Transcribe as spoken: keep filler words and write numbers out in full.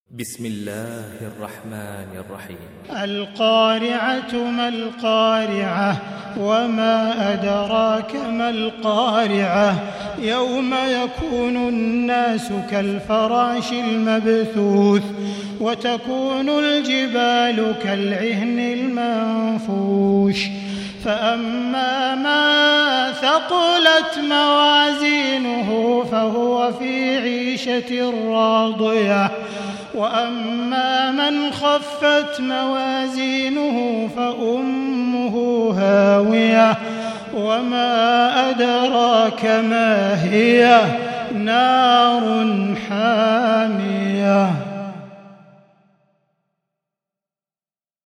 بسم الله الرحمن الرحيم. القارعة ما القارعة وما أدراك ما القارعة يوم يكون الناس كالفراش المبثوث وتكون الجبال كالعهن المنفوش فأما من ثقلت موازينه فهو في عيشة راضية وأما من خفت موازينه فأمه هاوية وما أدراك ما هي نار حامية.